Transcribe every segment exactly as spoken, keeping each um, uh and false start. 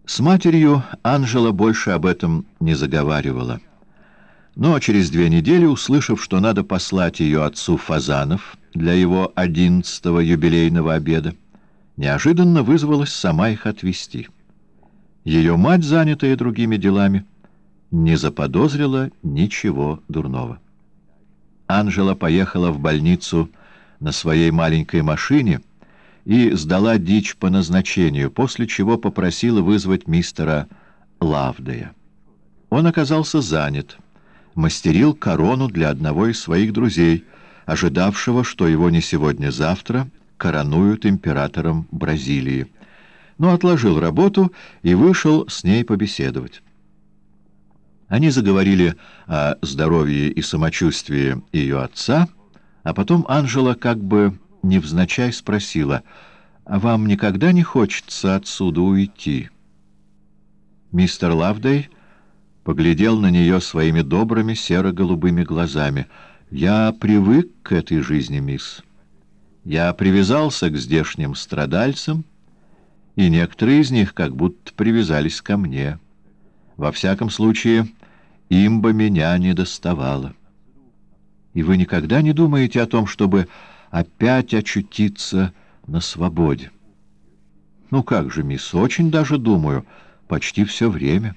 С матерью Анжела больше об этом не заговаривала. Но через две недели, услышав, что надо послать ее отцу фазанов для его одиннадцатого юбилейного обеда, неожиданно вызвалась сама их отвезти. Ее мать, занятая другими делами, не заподозрила ничего дурного. Анжела поехала в больницу на своей маленькой машине и сдала дичь по назначению, после чего попросила вызвать мистера Лавдея. Он оказался занят, мастерил корону для одного из своих друзей, ожидавшего, что его не сегодня-завтра коронуют императором Бразилии, но отложил работу и вышел с ней побеседовать. Они заговорили о здоровье и самочувствии ее отца, а потом Анжела как бы невзначай спросила: «А вам никогда не хочется отсюда уйти?» Мистер Лавдей поглядел на нее своими добрыми серо-голубыми глазами. «Я привык к этой жизни, мисс. Я привязался к здешним страдальцам, и некоторые из них как будто привязались ко мне. Во всяком случае, им бы меня не доставало. И вы никогда не думаете о том, чтобы опять очутиться на свободе?» «Ну как же, мисс, очень даже думаю, почти все время».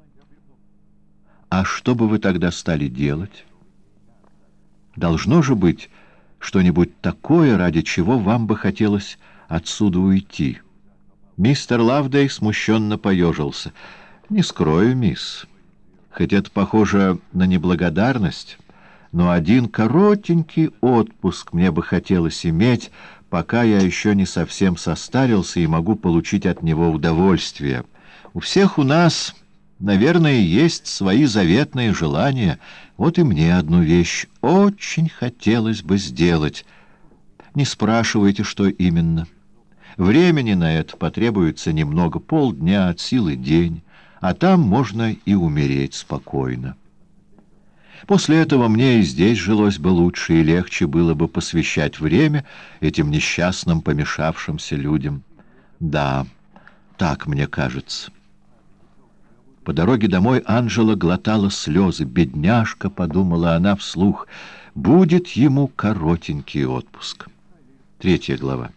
«А что бы вы тогда стали делать? Должно же быть что-нибудь такое, ради чего вам бы хотелось отсюда уйти». Мистер Лавдей смущенно поежился. «Не скрою, мисс, хоть это похоже на неблагодарность, но один коротенький отпуск мне бы хотелось иметь, пока я еще не совсем состарился и могу получить от него удовольствие. У всех у нас, наверное, есть свои заветные желания. Вот и мне одну вещь очень хотелось бы сделать. Не спрашивайте, что именно. Времени на это потребуется немного, полдня, от силы день, а там можно и умереть спокойно. После этого мне и здесь жилось бы лучше, и легче было бы посвящать время этим несчастным помешавшимся людям. Да, так мне кажется». По дороге домой Анжела глотала слезы. «Бедняжка», — подумала она вслух, — «будет ему коротенький отпуск». Третья глава.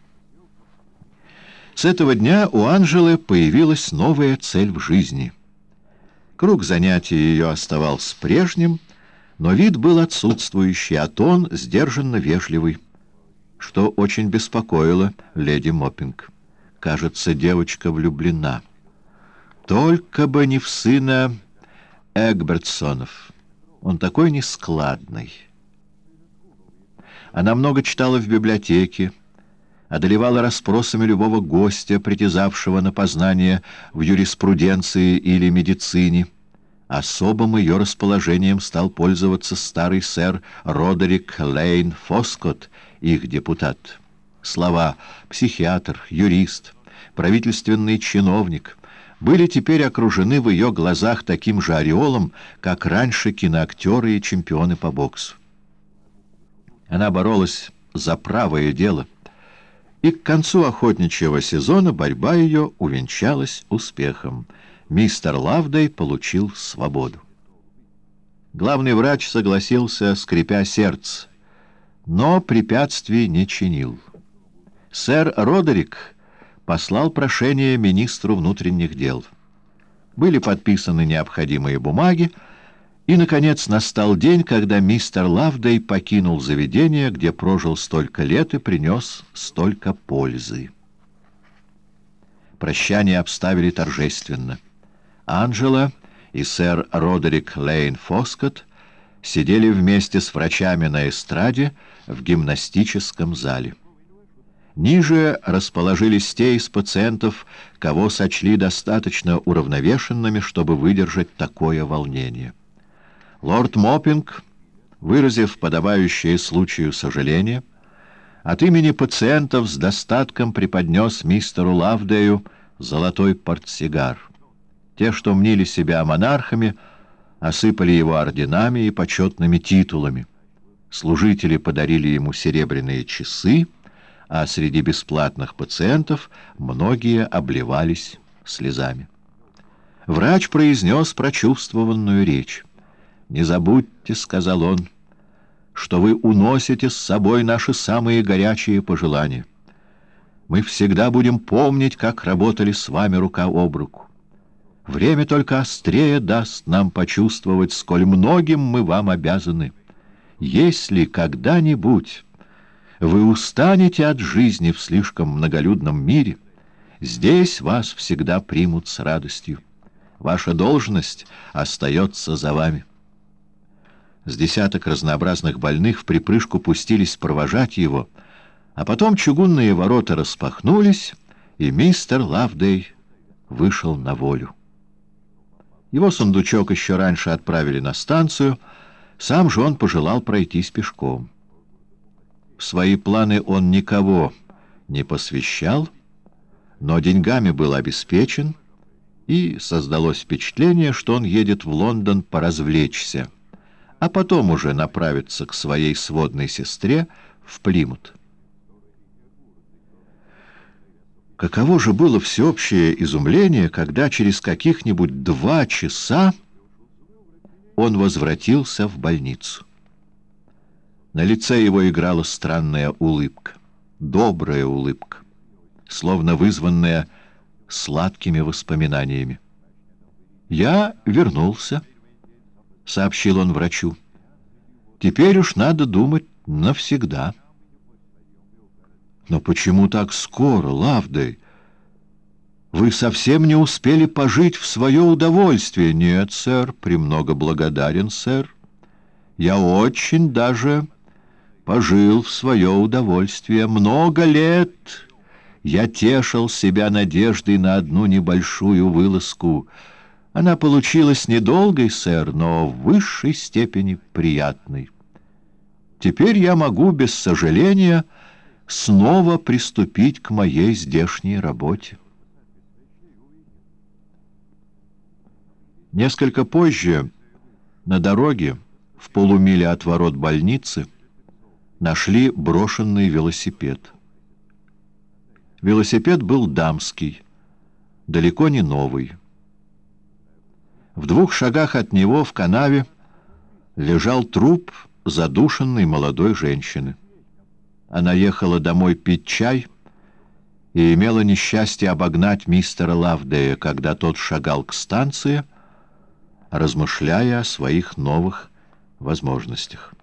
С этого дня у Анжелы появилась новая цель в жизни. Круг занятий ее оставался прежним, но вид был отсутствующий, а тон сдержанно вежливый, что очень беспокоило леди Моппинг. Кажется, девочка влюблена. Только бы не в сына Эгбертсонов. Он такой нескладный. Она много читала в библиотеке, одолевала расспросами любого гостя, притязавшего на познание в юриспруденции или медицине. Особым ее расположением стал пользоваться старый сэр Родерик Лейн Фоскотт, их депутат. Слова «психиатр», «юрист», «правительственный чиновник» были теперь окружены в ее глазах таким же ореолом, как раньше киноактеры и чемпионы по боксу. Она боролась за правое дело, и к концу охотничьего сезона борьба ее увенчалась успехом. Мистер Лавдей получил свободу. Главный врач согласился, скрипя сердце, но препятствий не чинил. Сэр Родерик послал прошение министру внутренних дел. Были подписаны необходимые бумаги, и, наконец, настал день, когда мистер Лавдей покинул заведение, где прожил столько лет и принес столько пользы. Прощание обставили торжественно. Анжела и сэр Родерик Лейн Фоскотт сидели вместе с врачами на эстраде в гимнастическом зале. Ниже расположились те из пациентов, кого сочли достаточно уравновешенными, чтобы выдержать такое волнение. Лорд Моппинг, выразив подобающее случаю сожаление, от имени пациентов с достатком преподнес мистеру Лавдею золотой портсигар. Те, что мнили себя монархами, осыпали его орденами и почетными титулами. Служители подарили ему серебряные часы, а среди бесплатных пациентов многие обливались слезами. Врач произнес прочувствованную речь. «Не забудьте, — сказал он, — что вы уносите с собой наши самые горячие пожелания. Мы всегда будем помнить, как работали с вами рука об руку. Время только острее даст нам почувствовать, сколь многим мы вам обязаны. Если когда-нибудь вы устанете от жизни в слишком многолюдном мире, здесь вас всегда примут с радостью. Ваша должность остается за вами». С десяток разнообразных больных вприпрыжку пустились провожать его, а потом чугунные ворота распахнулись, и мистер Лавдей вышел на волю. Его сундучок еще раньше отправили на станцию, сам же он пожелал пройтись пешком. В свои планы он никого не посвящал, но деньгами был обеспечен, и создалось впечатление, что он едет в Лондон поразвлечься, а потом уже направиться к своей сводной сестре в Плимут. Каково же было всеобщее изумление, когда через каких-нибудь два часа он возвратился в больницу. На лице его играла странная улыбка, добрая улыбка, словно вызванная сладкими воспоминаниями. «Я вернулся», — сообщил он врачу. «Теперь уж надо думать навсегда». «Но почему так скоро, Лавдей? Вы совсем не успели пожить в свое удовольствие». «Нет, сэр, премного благодарен, сэр. Я очень даже пожил в свое удовольствие. Много лет я тешил себя надеждой на одну небольшую вылазку. Она получилась недолгой, сэр, но в высшей степени приятной. Теперь я могу без сожаления снова приступить к моей здешней работе». Несколько позже на дороге в полумиле от ворот больницы нашли брошенный велосипед. Велосипед был дамский, далеко не новый. В двух шагах от него в канаве лежал труп задушенной молодой женщины. Она ехала домой пить чай и имела несчастье обогнать мистера Лавдея, когда тот шагал к станции, размышляя о своих новых возможностях.